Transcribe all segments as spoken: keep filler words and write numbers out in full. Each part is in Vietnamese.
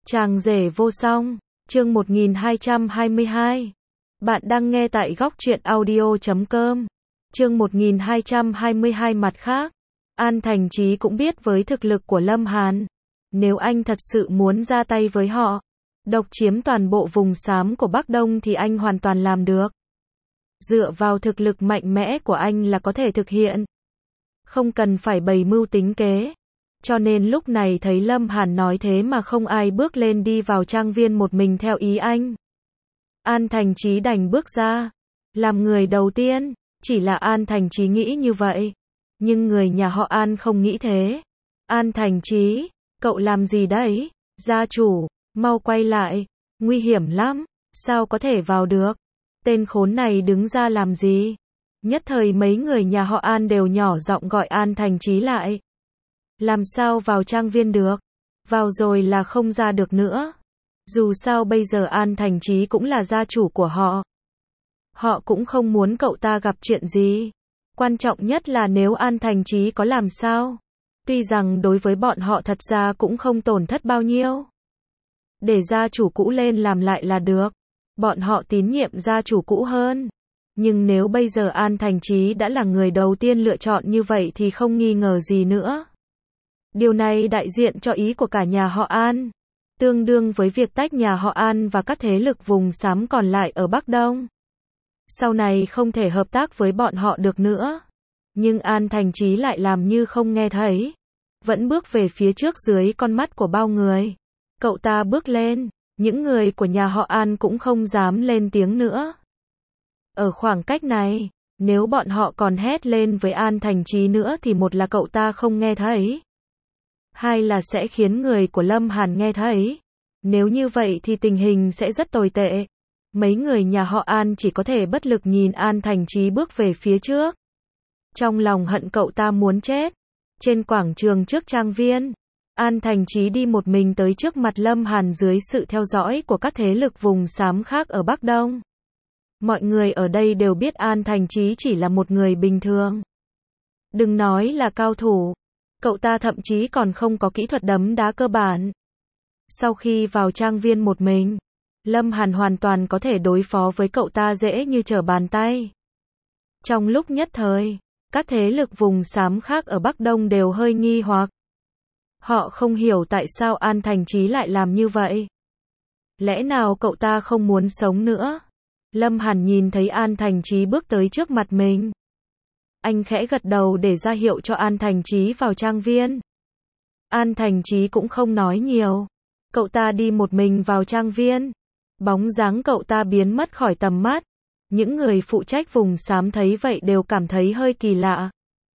Chàng rể vô song, chương một nghìn hai trăm hai mươi hai. Bạn đang nghe tại góc truyện audio chấm com. Chương một nghìn hai trăm hai mươi hai. Mặt khác, An Thành Chí cũng biết với thực lực của Lâm Hàn, nếu anh thật sự muốn ra tay với họ, độc chiếm toàn bộ vùng xám của Bắc Đông thì anh hoàn toàn làm được. Dựa vào thực lực mạnh mẽ của anh là có thể thực hiện. Không cần phải bày mưu tính kế. Cho nên lúc này thấy Lâm Hàn nói thế mà không ai bước lên đi vào trang viên một mình theo ý anh. An Thành Chí đành bước ra, làm người đầu tiên. Chỉ là An Thành Chí nghĩ như vậy, nhưng người nhà họ An không nghĩ thế. An Thành Chí, cậu làm gì đấy? Gia chủ, mau quay lại, nguy hiểm lắm, sao có thể vào được? Tên khốn này đứng ra làm gì? Nhất thời mấy người nhà họ An đều nhỏ giọng gọi An Thành Chí lại. Làm sao vào trang viên được? Vào rồi là không ra được nữa. Dù sao bây giờ An Thành Chí cũng là gia chủ của họ. Họ cũng không muốn cậu ta gặp chuyện gì. Quan trọng nhất là nếu An Thành Chí có làm sao. Tuy rằng đối với bọn họ thật ra cũng không tổn thất bao nhiêu. Để gia chủ cũ lên làm lại là được. Bọn họ tín nhiệm gia chủ cũ hơn. Nhưng nếu bây giờ An Thành Chí đã là người đầu tiên lựa chọn như vậy thì không nghi ngờ gì nữa. Điều này đại diện cho ý của cả nhà họ An, tương đương với việc tách nhà họ An và các thế lực vùng xám còn lại ở Bắc Đông. Sau này không thể hợp tác với bọn họ được nữa. Nhưng An Thành Chí lại làm như không nghe thấy, vẫn bước về phía trước dưới con mắt của bao người. Cậu ta bước lên, những người của nhà họ An cũng không dám lên tiếng nữa. Ở khoảng cách này, nếu bọn họ còn hét lên với An Thành Chí nữa thì một là cậu ta không nghe thấy, hai là sẽ khiến người của Lâm Hàn nghe thấy. Nếu như vậy thì tình hình sẽ rất tồi tệ. Mấy người nhà họ An chỉ có thể bất lực nhìn An Thành Chí bước về phía trước. Trong lòng hận cậu ta muốn chết. Trên quảng trường trước trang viên, An Thành Chí đi một mình tới trước mặt Lâm Hàn dưới sự theo dõi của các thế lực vùng xám khác ở Bắc Đông. Mọi người ở đây đều biết An Thành Chí chỉ là một người bình thường. Đừng nói là cao thủ. Cậu ta thậm chí còn không có kỹ thuật đấm đá cơ bản. Sau khi vào trang viên một mình, Lâm Hàn hoàn toàn có thể đối phó với cậu ta dễ như trở bàn tay. Trong lúc nhất thời, các thế lực vùng xám khác ở Bắc Đông đều hơi nghi hoặc. Họ không hiểu tại sao An Thành Chí lại làm như vậy. Lẽ nào cậu ta không muốn sống nữa? Lâm Hàn nhìn thấy An Thành Chí bước tới trước mặt mình. Anh khẽ gật đầu để ra hiệu cho An Thành Chí vào trang viên. An Thành Chí cũng không nói nhiều. Cậu ta đi một mình vào trang viên. Bóng dáng cậu ta biến mất khỏi tầm mắt. Những người phụ trách vùng xám thấy vậy đều cảm thấy hơi kỳ lạ.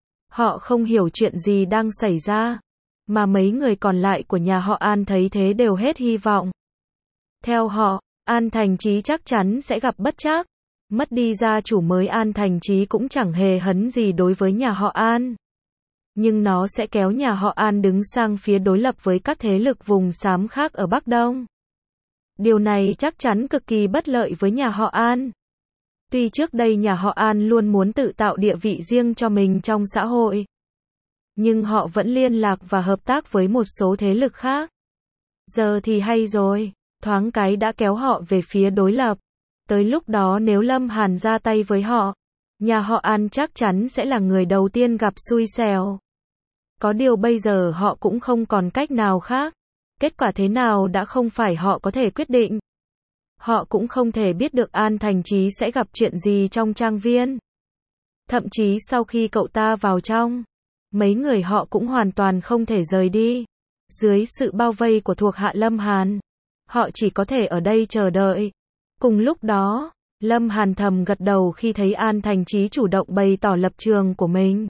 Họ không hiểu chuyện gì đang xảy ra. Mà mấy người còn lại của nhà họ An thấy thế đều hết hy vọng. Theo họ, An Thành Chí chắc chắn sẽ gặp bất trắc. Mất đi gia chủ mới An Thành Chí cũng chẳng hề hấn gì đối với nhà họ An. Nhưng nó sẽ kéo nhà họ An đứng sang phía đối lập với các thế lực vùng xám khác ở Bắc Đông. Điều này chắc chắn cực kỳ bất lợi với nhà họ An. Tuy trước đây nhà họ An luôn muốn tự tạo địa vị riêng cho mình trong xã hội, nhưng họ vẫn liên lạc và hợp tác với một số thế lực khác. Giờ thì hay rồi, thoáng cái đã kéo họ về phía đối lập. Tới lúc đó nếu Lâm Hàn ra tay với họ, nhà họ An chắc chắn sẽ là người đầu tiên gặp xui xẻo. Có điều bây giờ họ cũng không còn cách nào khác. Kết quả thế nào đã không phải họ có thể quyết định. Họ cũng không thể biết được An Thành Chí sẽ gặp chuyện gì trong trang viên. Thậm chí sau khi cậu ta vào trong, mấy người họ cũng hoàn toàn không thể rời đi. Dưới sự bao vây của thuộc hạ Lâm Hàn, họ chỉ có thể ở đây chờ đợi. Cùng lúc đó, Lâm Hàn thầm gật đầu khi thấy An Thành Chí chủ động bày tỏ lập trường của mình.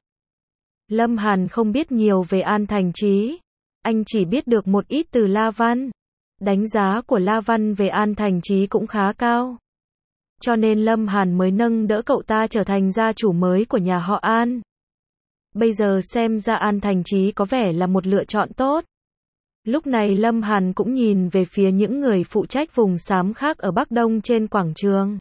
Lâm Hàn không biết nhiều về An Thành Chí. Anh chỉ biết được một ít từ La Văn. Đánh giá của La Văn về An Thành Chí cũng khá cao. Cho nên Lâm Hàn mới nâng đỡ cậu ta trở thành gia chủ mới của nhà họ An. Bây giờ xem ra An Thành Chí có vẻ là một lựa chọn tốt. Lúc này Lâm Hàn cũng nhìn về phía những người phụ trách vùng xám khác ở Bắc Đông trên quảng trường.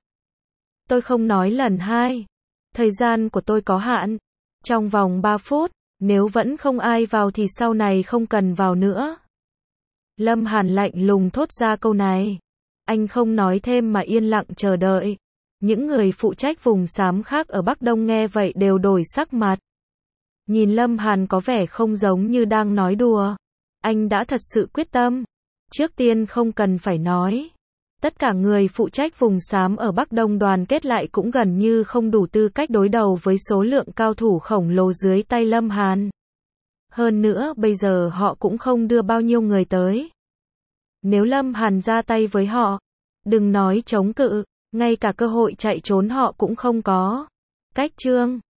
Tôi không nói lần hai. Thời gian của tôi có hạn. Trong vòng ba phút, nếu vẫn không ai vào thì sau này không cần vào nữa. Lâm Hàn lạnh lùng thốt ra câu này. Anh không nói thêm mà yên lặng chờ đợi. Những người phụ trách vùng xám khác ở Bắc Đông nghe vậy đều đổi sắc mặt. Nhìn Lâm Hàn có vẻ không giống như đang nói đùa. Anh đã thật sự quyết tâm. Trước tiên không cần phải nói. Tất cả người phụ trách vùng xám ở Bắc Đông đoàn kết lại cũng gần như không đủ tư cách đối đầu với số lượng cao thủ khổng lồ dưới tay Lâm Hàn. Hơn nữa bây giờ họ cũng không đưa bao nhiêu người tới. Nếu Lâm Hàn ra tay với họ, đừng nói chống cự, ngay cả cơ hội chạy trốn họ cũng không có. Cách chương